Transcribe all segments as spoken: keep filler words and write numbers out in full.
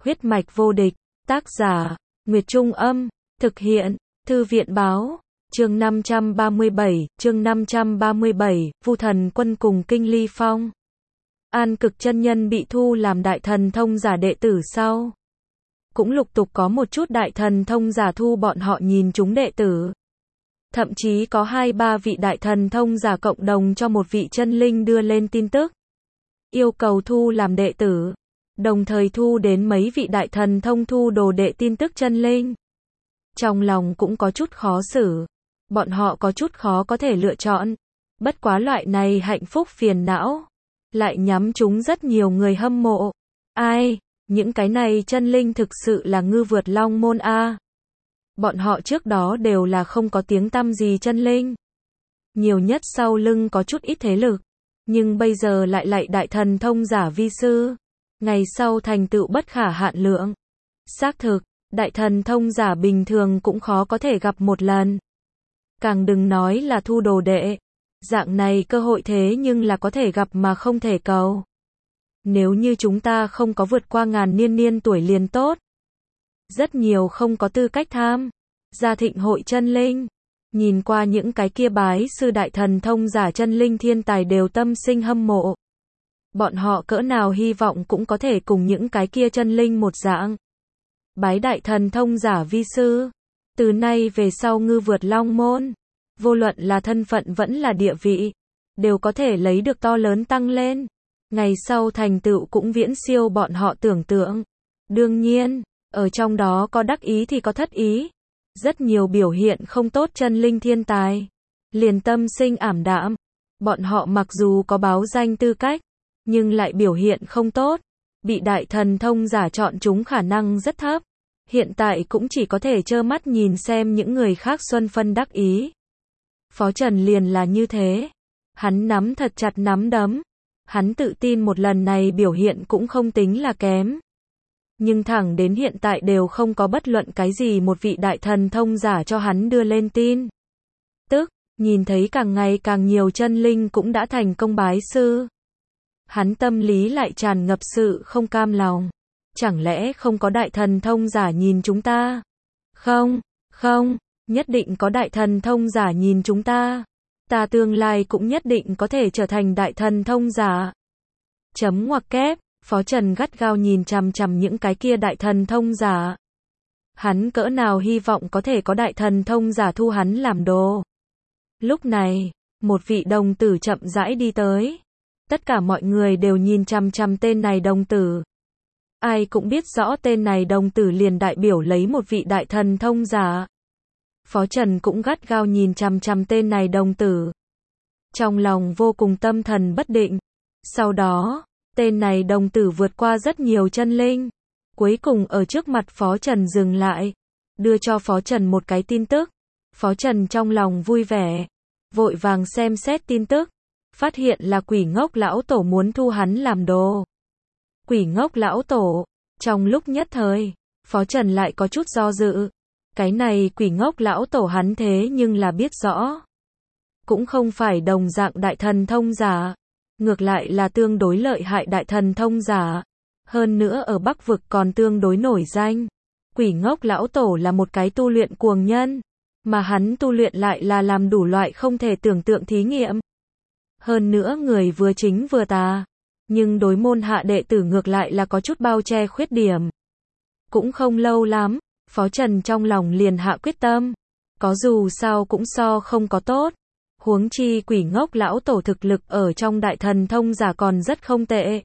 Huyết mạch vô địch, tác giả, Nguyệt Trung Âm, thực hiện, Thư viện Báo, chương năm trăm ba mươi bảy, chương năm trăm ba mươi bảy, Vu Thần Quân cùng Kinh Ly Phong. An Cực chân nhân bị thu làm đại thần thông giả đệ tử sau. Cũng lục tục có một chút đại thần thông giả thu bọn họ nhìn chúng đệ tử. Thậm chí có hai ba vị đại thần thông giả cộng đồng cho một vị chân linh đưa lên tin tức. Yêu cầu thu làm đệ tử. Đồng thời thu đến mấy vị đại thần thông thu đồ đệ tin tức chân linh. Trong lòng cũng có chút khó xử. Bọn họ có chút khó có thể lựa chọn. Bất quá loại này hạnh phúc phiền não. Lại nhắm chúng rất nhiều người hâm mộ. Ai, những cái này chân linh thực sự là ngư vượt long môn a. Bọn họ trước đó đều là không có tiếng tăm gì chân linh. Nhiều nhất sau lưng có chút ít thế lực. Nhưng bây giờ lại lại đại thần thông giả vi sư. Ngày sau thành tựu bất khả hạn lượng. Xác thực, đại thần thông giả bình thường cũng khó có thể gặp một lần. Càng đừng nói là thu đồ đệ. Dạng này cơ hội thế nhưng là có thể gặp mà không thể cầu. Nếu như chúng ta không có vượt qua ngàn niên niên tuổi liền tốt. Rất nhiều không có tư cách tham gia thịnh hội chân linh. Nhìn qua những cái kia bái sư đại thần thông giả chân linh thiên tài đều tâm sinh hâm mộ. Bọn họ cỡ nào hy vọng cũng có thể cùng những cái kia chân linh một dạng. Bái đại thần thông giả vi sư. Từ nay về sau ngư vượt long môn. Vô luận là thân phận vẫn là địa vị. Đều có thể lấy được to lớn tăng lên. Ngày sau thành tựu cũng viễn siêu bọn họ tưởng tượng. Đương nhiên, ở trong đó có đắc ý thì có thất ý. Rất nhiều biểu hiện không tốt chân linh thiên tài. Liền tâm sinh ảm đạm. Bọn họ mặc dù có báo danh tư cách. Nhưng lại biểu hiện không tốt. Bị đại thần thông giả chọn chúng khả năng rất thấp. Hiện tại cũng chỉ có thể trơ mắt nhìn xem những người khác xuân phân đắc ý. Phó Trần liền là như thế. Hắn nắm thật chặt nắm đấm. Hắn tự tin một lần này biểu hiện cũng không tính là kém. Nhưng thẳng đến hiện tại đều không có bất luận cái gì một vị đại thần thông giả cho hắn đưa lên tin. Tức, nhìn thấy càng ngày càng nhiều chân linh cũng đã thành công bái sư. Hắn tâm lý lại tràn ngập sự không cam lòng. Chẳng lẽ không có đại thần thông giả nhìn chúng ta? Không, không, nhất định có đại thần thông giả nhìn chúng ta. Ta tương lai cũng nhất định có thể trở thành đại thần thông giả. Chấm ngoặc kép, Phó Trần gắt gao nhìn chằm chằm những cái kia đại thần thông giả. Hắn cỡ nào hy vọng có thể có đại thần thông giả thu hắn làm đồ. Lúc này, một vị đồng tử chậm rãi đi tới. Tất cả mọi người đều nhìn chằm chằm tên này đồng tử. Ai cũng biết rõ tên này đồng tử liền đại biểu lấy một vị đại thần thông giả. Phó Trần cũng gắt gao nhìn chằm chằm tên này đồng tử. Trong lòng vô cùng tâm thần bất định. Sau đó, tên này đồng tử vượt qua rất nhiều chân linh. Cuối cùng ở trước mặt Phó Trần dừng lại. Đưa cho Phó Trần một cái tin tức. Phó Trần trong lòng vui vẻ. Vội vàng xem xét tin tức. Phát hiện là quỷ ngốc lão tổ muốn thu hắn làm đồ. Quỷ ngốc lão tổ. Trong lúc nhất thời, Phó Trần lại có chút do dự. Cái này quỷ ngốc lão tổ hắn thế nhưng là biết rõ. Cũng không phải đồng dạng đại thần thông giả. Ngược lại là tương đối lợi hại đại thần thông giả. Hơn nữa ở Bắc Vực còn tương đối nổi danh. Quỷ ngốc lão tổ là một cái tu luyện cuồng nhân. Mà hắn tu luyện lại là làm đủ loại không thể tưởng tượng thí nghiệm. Hơn nữa người vừa chính vừa tà. Nhưng đối môn hạ đệ tử ngược lại là có chút bao che khuyết điểm. Cũng không lâu lắm, Phó Trần trong lòng liền hạ quyết tâm. Có dù sao cũng so không có tốt. Huống chi quỷ ngốc lão tổ thực lực ở trong đại thần thông giả còn rất không tệ.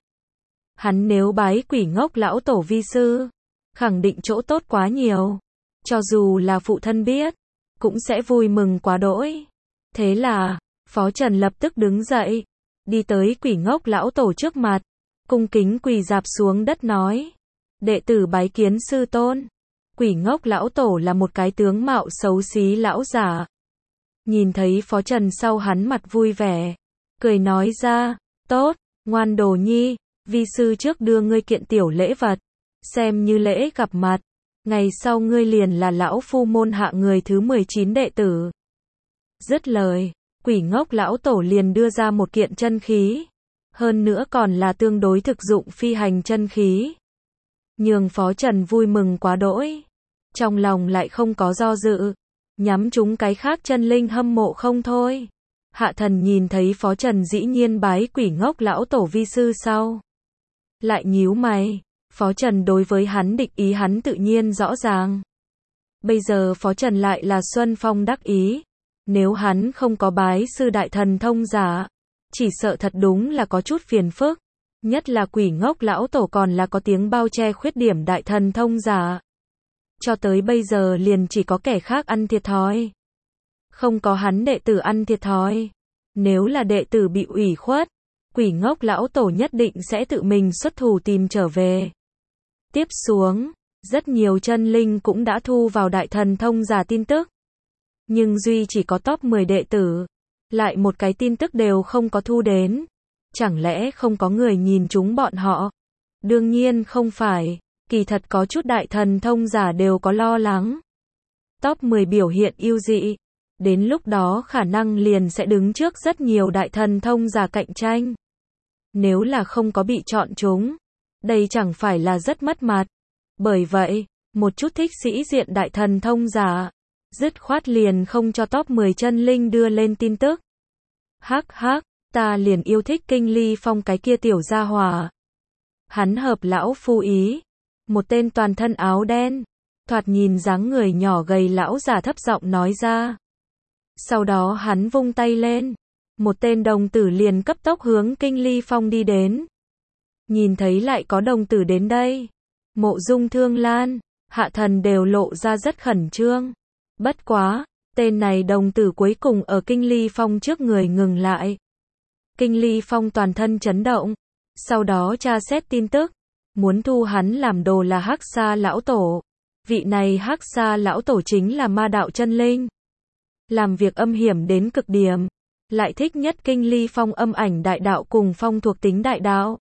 Hắn nếu bái quỷ ngốc lão tổ vi sư, khẳng định chỗ tốt quá nhiều. Cho dù là phụ thân biết, cũng sẽ vui mừng quá đỗi. Thế là, Phó Trần lập tức đứng dậy, đi tới quỷ ngốc lão tổ trước mặt, cung kính quỳ rạp xuống đất nói. Đệ tử bái kiến sư tôn. Quỷ ngốc lão tổ là một cái tướng mạo xấu xí lão giả. Nhìn thấy Phó Trần sau hắn mặt vui vẻ, cười nói ra, tốt, ngoan đồ nhi, vi sư trước đưa ngươi kiện tiểu lễ vật, xem như lễ gặp mặt, ngày sau ngươi liền là lão phu môn hạ người thứ mười chín đệ tử. Dứt lời, quỷ ngốc lão tổ liền đưa ra một kiện chân khí, hơn nữa còn là tương đối thực dụng phi hành chân khí. nhường Phó Trần vui mừng quá đỗi. Trong lòng lại không có do dự, nhắm chúng cái khác chân linh hâm mộ không thôi. Hạ thần nhìn thấy Phó Trần dĩ nhiên bái Quỷ Ngốc lão tổ vi sư sau, lại nhíu mày. Phó Trần đối với hắn địch ý hắn tự nhiên rõ ràng. Bây giờ Phó Trần lại là Xuân Phong đắc ý. Nếu hắn không có bái sư đại thần thông giả, chỉ sợ thật đúng là có chút phiền phức. Nhất là Quỷ Ngốc lão tổ còn là có tiếng bao che khuyết điểm đại thần thông giả. Cho tới bây giờ liền chỉ có kẻ khác ăn thiệt thòi, không có hắn đệ tử ăn thiệt thòi. Nếu là đệ tử bị ủy khuất, Quỷ Ngốc lão tổ nhất định sẽ tự mình xuất thủ tìm trở về. Tiếp xuống, rất nhiều chân linh cũng đã thu vào đại thần thông giả tin tức. Nhưng duy chỉ có top mười đệ tử, lại một cái tin tức đều không có thu đến. Chẳng lẽ không có người nhìn chúng bọn họ? Đương nhiên không phải, kỳ thật có chút đại thần thông giả đều có lo lắng. Top mười biểu hiện ưu dị, đến lúc đó khả năng liền sẽ đứng trước rất nhiều đại thần thông giả cạnh tranh. Nếu là không có bị chọn chúng, đây chẳng phải là rất mất mặt. Bởi vậy, một chút thích sĩ diện đại thần thông giả, dứt khoát liền không cho top mười chân linh đưa lên tin tức. Hắc hắc, ta liền yêu thích Kinh Ly Phong cái kia tiểu gia hỏa. Hắn hợp lão phu ý. Một tên toàn thân áo đen, thoạt nhìn dáng người nhỏ gầy lão giả thấp giọng nói ra. Sau đó hắn vung tay lên, một tên đồng tử liền cấp tốc hướng Kinh Ly Phong đi đến. Nhìn thấy lại có đồng tử đến đây, Mộ Dung Thương Lan, Hạ Thần đều lộ ra rất khẩn trương. Bất quá, tên này đồng tử cuối cùng ở Kinh Ly Phong trước người ngừng lại. Kinh Ly Phong toàn thân chấn động, sau đó tra xét tin tức, muốn thu hắn làm đồ là Hắc Sa lão tổ. Vị này Hắc Sa lão tổ chính là ma đạo chân linh, làm việc âm hiểm đến cực điểm, lại thích nhất Kinh Ly Phong âm ảnh đại đạo cùng phong thuộc tính đại đạo.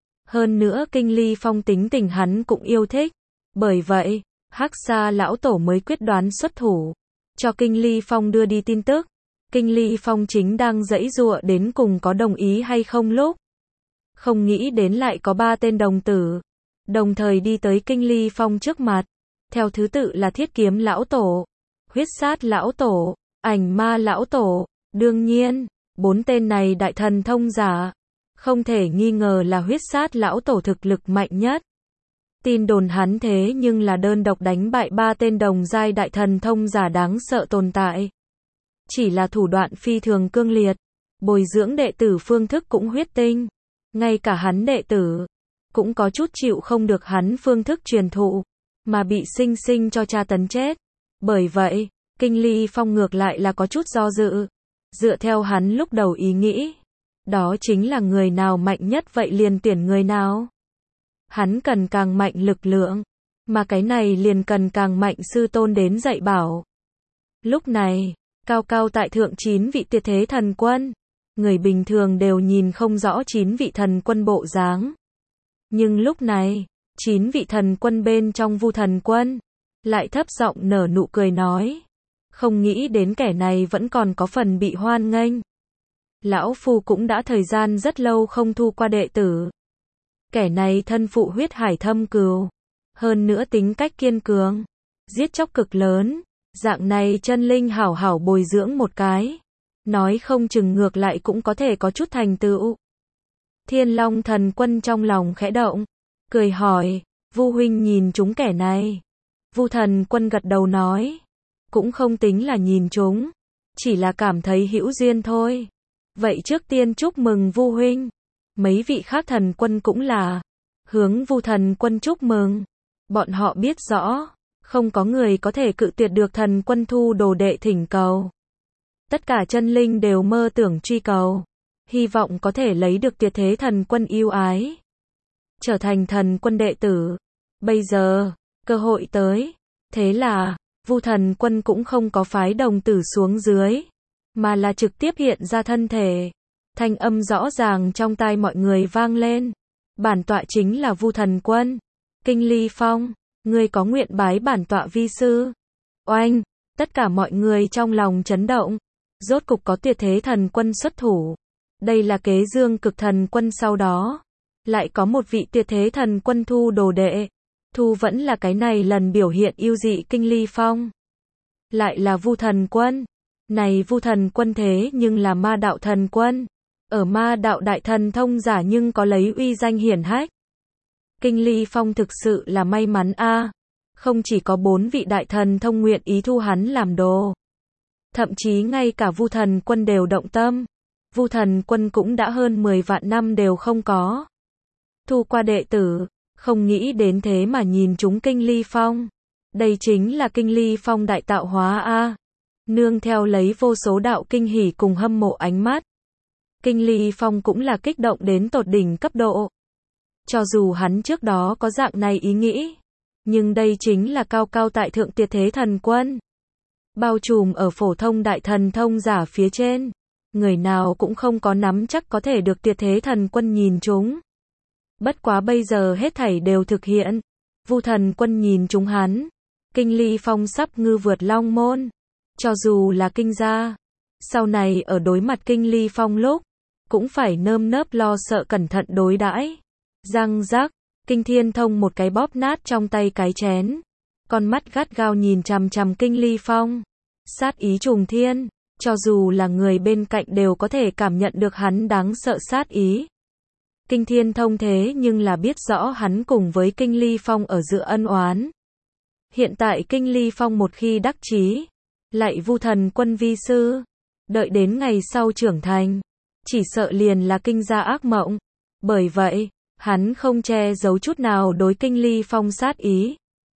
Hơn nữa Kinh Ly Phong tính tình hắn cũng yêu thích, bởi vậy, Hắc Sa lão tổ mới quyết đoán xuất thủ, cho Kinh Ly Phong đưa đi tin tức. Kinh Ly Phong chính đang giãy giụa đến cùng có đồng ý hay không lúc, không nghĩ đến lại có ba tên đồng tử, đồng thời đi tới Kinh Ly Phong trước mặt, theo thứ tự là Thiết Kiếm lão tổ, Huyết Sát lão tổ, Ảnh Ma lão tổ. Đương nhiên, bốn tên này đại thần thông giả, không thể nghi ngờ là Huyết Sát lão tổ thực lực mạnh nhất. Tin đồn hắn thế nhưng là đơn độc đánh bại ba tên đồng giai đại thần thông giả đáng sợ tồn tại. Chỉ là thủ đoạn phi thường cương liệt, bồi dưỡng đệ tử phương thức cũng huyết tinh. Ngay cả hắn đệ tử, cũng có chút chịu không được hắn phương thức truyền thụ, mà bị sinh sinh cho tra tấn chết. Bởi vậy, Kinh Ly Phong ngược lại là có chút do dự. Dựa theo hắn lúc đầu ý nghĩ, đó chính là người nào mạnh nhất vậy liền tuyển người nào. Hắn cần càng mạnh lực lượng, mà cái này liền cần càng mạnh sư tôn đến dạy bảo. Lúc này, cao cao tại thượng chín vị tuyệt thế thần quân, người bình thường đều nhìn không rõ chín vị thần quân bộ dáng. Nhưng lúc này, chín vị thần quân bên trong Vu thần quân, lại thấp giọng nở nụ cười nói. Không nghĩ đến kẻ này vẫn còn có phần bị hoan nghênh. Lão Phu cũng đã thời gian rất lâu không thu qua đệ tử. Kẻ này thân phụ huyết hải thâm cừu, hơn nữa tính cách kiên cường, giết chóc cực lớn, dạng này chân linh hảo hảo bồi dưỡng một cái, nói không chừng ngược lại cũng có thể có chút thành tựu. Thiên Long thần quân trong lòng khẽ động, cười hỏi, Vu huynh nhìn chúng kẻ này. Vu thần quân gật đầu nói, cũng không tính là nhìn chúng, chỉ là cảm thấy hữu duyên thôi. Vậy trước tiên chúc mừng Vu huynh. Mấy vị khác thần quân cũng là hướng Vu thần quân chúc mừng. Bọn họ biết rõ, không có người có thể cự tuyệt được thần quân thu đồ đệ thỉnh cầu. Tất cả chân linh đều mơ tưởng truy cầu, hy vọng có thể lấy được tuyệt thế thần quân yêu ái, trở thành thần quân đệ tử. Bây giờ, cơ hội tới, thế là Vu thần quân cũng không có phái đồng tử xuống dưới, mà là trực tiếp hiện ra thân thể. Thanh âm rõ ràng trong tai mọi người vang lên. Bản tọa chính là Vu thần quân. Kinh Ly Phong, ngươi có nguyện bái bản tọa vi sư? Oanh, tất cả mọi người trong lòng chấn động. Rốt cục có tuyệt thế thần quân xuất thủ. Đây là kế dương cực thần quân sau đó. Lại có một vị tuyệt thế thần quân thu đồ đệ. Thu vẫn là cái này lần biểu hiện yêu dị Kinh Ly Phong. Lại là Vu Thần Quân. Này Vu Thần Quân thế nhưng là ma đạo thần quân. Ở ma đạo đại thần thông giả nhưng có lấy uy danh hiển hách. Kinh Ly Phong thực sự là may mắn a. Không chỉ có bốn vị đại thần thông nguyện ý thu hắn làm đồ. Thậm chí ngay cả Vu Thần Quân đều động tâm. Vu Thần Quân cũng đã hơn mười vạn năm đều không có thu qua đệ tử, không nghĩ đến thế mà nhìn chúng Kinh Ly Phong. Đây chính là Kinh Ly Phong đại tạo hóa a. Nương theo lấy vô số đạo kinh hỉ cùng hâm mộ ánh mắt. Kinh Ly Phong cũng là kích động đến tột đỉnh cấp độ. Cho dù hắn trước đó có dạng này ý nghĩ, nhưng đây chính là cao cao tại thượng tuyệt thế thần quân. Bao trùm ở phổ thông đại thần thông giả phía trên. Người nào cũng không có nắm chắc có thể được tuyệt thế thần quân nhìn chúng. Bất quá bây giờ hết thảy đều thực hiện. Vu Thần Quân nhìn chúng hắn. Kinh Ly Phong sắp ngư vượt long môn. Cho dù là kinh gia, sau này ở đối mặt Kinh Ly Phong lúc, cũng phải nơm nớp lo sợ cẩn thận đối đãi. Răng rắc, Kinh Thiên Thông một cái bóp nát trong tay cái chén. Con mắt gắt gao nhìn chằm chằm Kinh Ly Phong. Sát ý trùng thiên, cho dù là người bên cạnh đều có thể cảm nhận được hắn đáng sợ sát ý. Kinh Thiên Thông thế nhưng là biết rõ hắn cùng với Kinh Ly Phong ở giữa ân oán. Hiện tại Kinh Ly Phong một khi đắc chí, lại Vu Thần Quân vi sư, đợi đến ngày sau trưởng thành, chỉ sợ liền là kinh gia ác mộng. Bởi vậy, hắn không che giấu chút nào đối Kinh Ly Phong sát ý.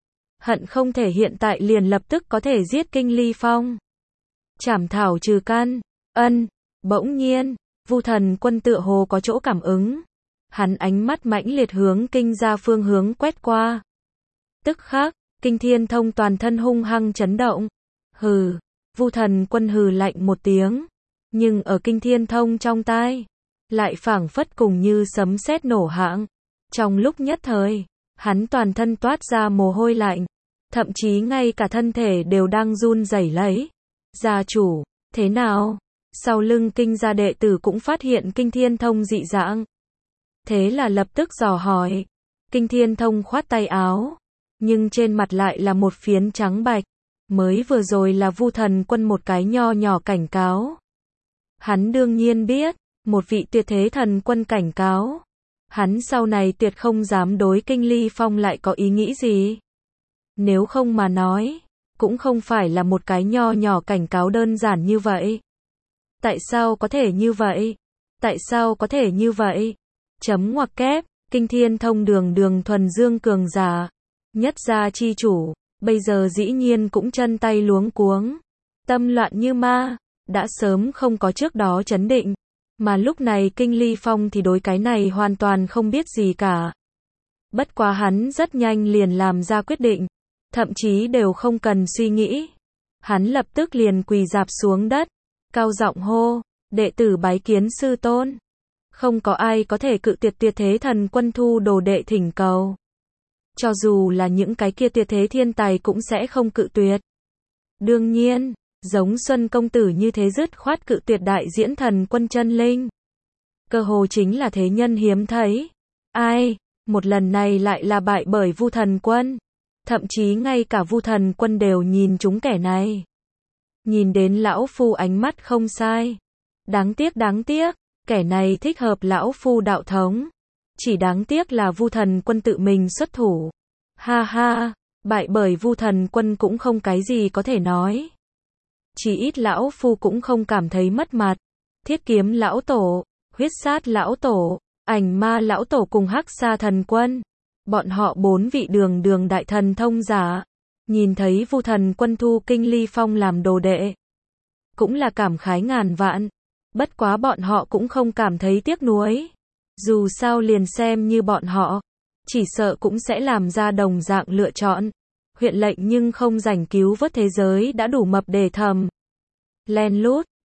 Hận không thể hiện tại liền lập tức có thể giết Kinh Ly Phong. Trảm thảo trừ căn, ân, bỗng nhiên, Vu Thần Quân tựa hồ có chỗ cảm ứng. Hắn ánh mắt mãnh liệt hướng kinh gia phương hướng quét qua. Tức khắc, Kinh Thiên Thông toàn thân hung hăng chấn động. Hừ, Vu Thần Quân hừ lạnh một tiếng. Nhưng ở Kinh Thiên Thông trong tai, lại phảng phất cùng như sấm sét nổ hạng. Trong lúc nhất thời, hắn toàn thân toát ra mồ hôi lạnh. Thậm chí ngay cả thân thể đều đang run rẩy lấy. Gia chủ, thế nào? Sau lưng kinh gia đệ tử cũng phát hiện Kinh Thiên Thông dị dạng. Thế là lập tức dò hỏi. Kinh Thiên Thông khoát tay áo. Nhưng trên mặt lại là một phiến trắng bạch. Mới vừa rồi là Vu Thần Quân một cái nho nhỏ cảnh cáo. Hắn đương nhiên biết, một vị tuyệt thế thần quân cảnh cáo. Hắn sau này tuyệt không dám đối Kinh Ly Phong lại có ý nghĩ gì. Nếu không mà nói, cũng không phải là một cái nho nhỏ cảnh cáo đơn giản như vậy. Tại sao có thể như vậy? Tại sao có thể như vậy? Chấm ngoặc kép, Kinh Thiên Thông đường đường thuần dương cường giả, nhất gia chi chủ, bây giờ dĩ nhiên cũng chân tay luống cuống, tâm loạn như ma, đã sớm không có trước đó chấn định, mà lúc này Kinh Ly Phong thì đối cái này hoàn toàn không biết gì cả. Bất quá hắn rất nhanh liền làm ra quyết định, thậm chí đều không cần suy nghĩ. Hắn lập tức liền quỳ rạp xuống đất, cao giọng hô, đệ tử bái kiến sư tôn. Không có ai có thể cự tuyệt tuyệt thế thần quân thu đồ đệ thỉnh cầu. Cho dù là những cái kia tuyệt thế thiên tài cũng sẽ không cự tuyệt. Đương nhiên, giống Xuân công tử như thế dứt khoát cự tuyệt đại diễn thần quân chân linh. Cơ hồ chính là thế nhân hiếm thấy. Ai, một lần này lại là bại bởi Vu Thần Quân. Thậm chí ngay cả Vu Thần Quân đều nhìn chúng kẻ này. Nhìn đến lão phu ánh mắt không sai. Đáng tiếc đáng tiếc, kẻ này thích hợp lão phu đạo thống. Chỉ đáng tiếc là Vu Thần Quân tự mình xuất thủ. Ha ha, bại bởi Vu Thần Quân cũng không cái gì có thể nói. Chỉ ít lão phu cũng không cảm thấy mất mặt. Thiết kiếm lão tổ, huyết sát lão tổ, ảnh ma lão tổ cùng hắc sa thần quân. Bọn họ bốn vị đường đường đại thần thông giả. Nhìn thấy Vu Thần Quân thu Kinh Ly Phong làm đồ đệ. Cũng là cảm khái ngàn vạn. Bất quá bọn họ cũng không cảm thấy tiếc nuối. Dù sao liền xem như bọn họ, chỉ sợ cũng sẽ làm ra đồng dạng lựa chọn. Huyện lệnh nhưng không rảnh cứu vớt thế giới đã đủ mập để thầm. Len lút,